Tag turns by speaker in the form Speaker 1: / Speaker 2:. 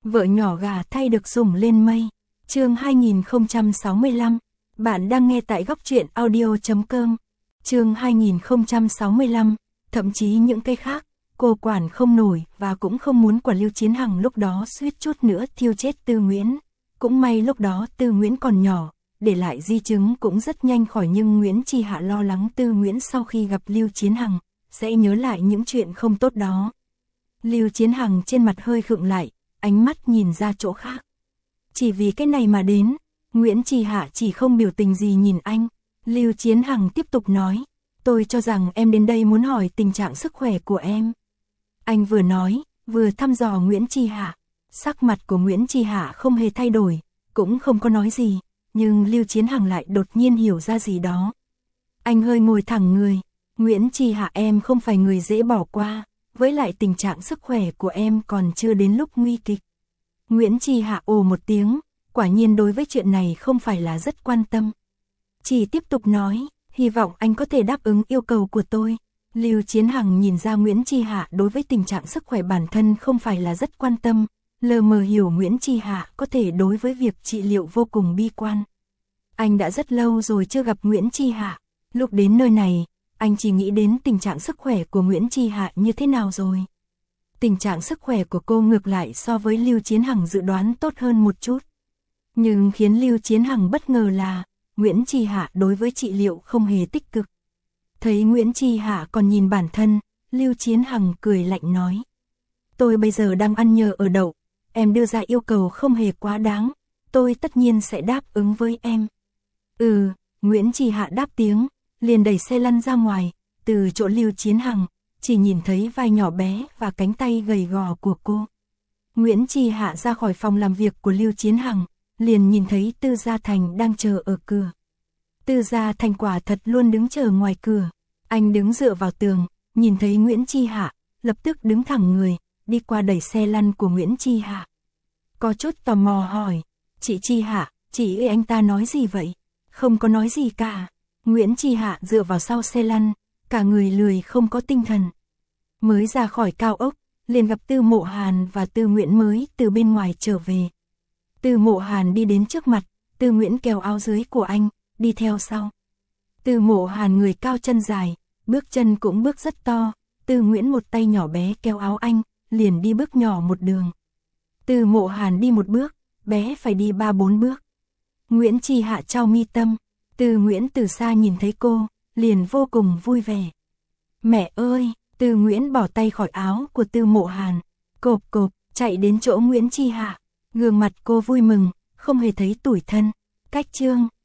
Speaker 1: Vợ nhỏ gà thay được sủng lên mây. Chương 2065. Bạn đang nghe tại góc truyện audio.com. Chương 2065. Thậm chí những cái khác, cô quản không nổi và cũng không muốn của Lưu Chiến Hằng lúc đó suýt chút nữa thiêu chết Tư Nguyễn. Cũng may lúc đó Tư Nguyễn còn nhỏ, để lại di chứng cũng rất nhanh khỏi, nhưng Nguyễn Chi Hạ lo lắng Tư Nguyễn sau khi gặp Lưu Chiến Hằng sẽ nhớ lại những chuyện không tốt đó. Lưu Chiến Hằng trên mặt hơi khựng lại, ánh mắt nhìn ra chỗ khác. Chỉ vì cái này mà đến, Nguyễn Chi Hạ chỉ không biểu tình gì nhìn anh. Lưu Chiến Hằng tiếp tục nói, tôi cho rằng em đến đây muốn hỏi tình trạng sức khỏe của em. Anh vừa nói, vừa thăm dò Nguyễn Chi Hạ. Sắc mặt của Nguyễn Chi Hạ không hề thay đổi, cũng không có nói gì, nhưng Lưu Chiến Hằng lại đột nhiên hiểu ra gì đó. Anh hơi ngồi thẳng người, Nguyễn Chi Hạ, em không phải người dễ bỏ qua, với lại tình trạng sức khỏe của em còn chưa đến lúc nguy kịch. Nguyễn Chi Hạ ồ một tiếng, quả nhiên đối với chuyện này không phải là rất quan tâm. Chỉ tiếp tục nói, hy vọng anh có thể đáp ứng yêu cầu của tôi. Lưu Chiến Hằng nhìn ra Nguyễn Chi Hạ đối với tình trạng sức khỏe bản thân không phải là rất quan tâm, lờ mờ hiểu Nguyễn Chi Hạ có thể đối với việc trị liệu vô cùng bi quan. Anh đã rất lâu rồi chưa gặp Nguyễn Chi Hạ, lúc đến nơi này, anh chỉ nghĩ đến tình trạng sức khỏe của Nguyễn Chi Hạ như thế nào rồi. Tình trạng sức khỏe của cô ngược lại so với Lưu Chiến Hằng dự đoán tốt hơn một chút. Nhưng khiến Lưu Chiến Hằng bất ngờ là, Nguyễn Chi Hạ đối với trị liệu không hề tích cực. Thấy Nguyễn Chi Hạ còn nhìn bản thân, Lưu Chiến Hằng cười lạnh nói. Tôi bây giờ đang ăn nhờ ở đậu, em đưa ra yêu cầu không hề quá đáng, tôi tất nhiên sẽ đáp ứng với em. Nguyễn Chi Hạ đáp tiếng, liền đẩy xe lăn ra ngoài, từ chỗ Lưu Chiến Hằng, chỉ nhìn thấy vai nhỏ bé và cánh tay gầy gò của cô. Nguyễn Chi Hạ ra khỏi phòng làm việc của Lưu Chiến Hằng, liền nhìn thấy Tư Gia Thành đang chờ ở cửa. Tư Gia Thành quả thật luôn đứng chờ ngoài cửa. Anh đứng dựa vào tường, nhìn thấy Nguyễn Chi Hạ, lập tức đứng thẳng người, đi qua đẩy xe lăn của Nguyễn Chi Hạ. Có chút tò mò hỏi, chị Chi Hạ, chị ơi, anh ta nói gì vậy? Không có nói gì cả. Nguyễn Chi Hạ dựa vào sau xe lăn, cả người lười không có tinh thần. Mới ra khỏi cao ốc, liền gặp Tư Mộ Hàn và Tư Nguyễn mới từ bên ngoài trở về. Tư Mộ Hàn đi đến trước mặt, Tư Nguyễn kéo áo dưới của anh, đi theo sau. Tư Mộ Hàn người cao chân dài, bước chân cũng bước rất to, Tư Nguyễn một tay nhỏ bé kéo áo anh, liền đi bước nhỏ một đường. Tư Mộ Hàn đi một bước, bé phải đi 3-4 bước. Nguyễn Chi Hạ chau mi tâm, Tư Nguyễn từ xa nhìn thấy cô, liền vô cùng vui vẻ. Mẹ ơi! Tư Nguyễn bỏ tay khỏi áo của Tư Mộ Hàn, cộp cộp, chạy đến chỗ Nguyễn Chi Hạ. Gương mặt cô vui mừng, không hề thấy tủi thân. Cách chương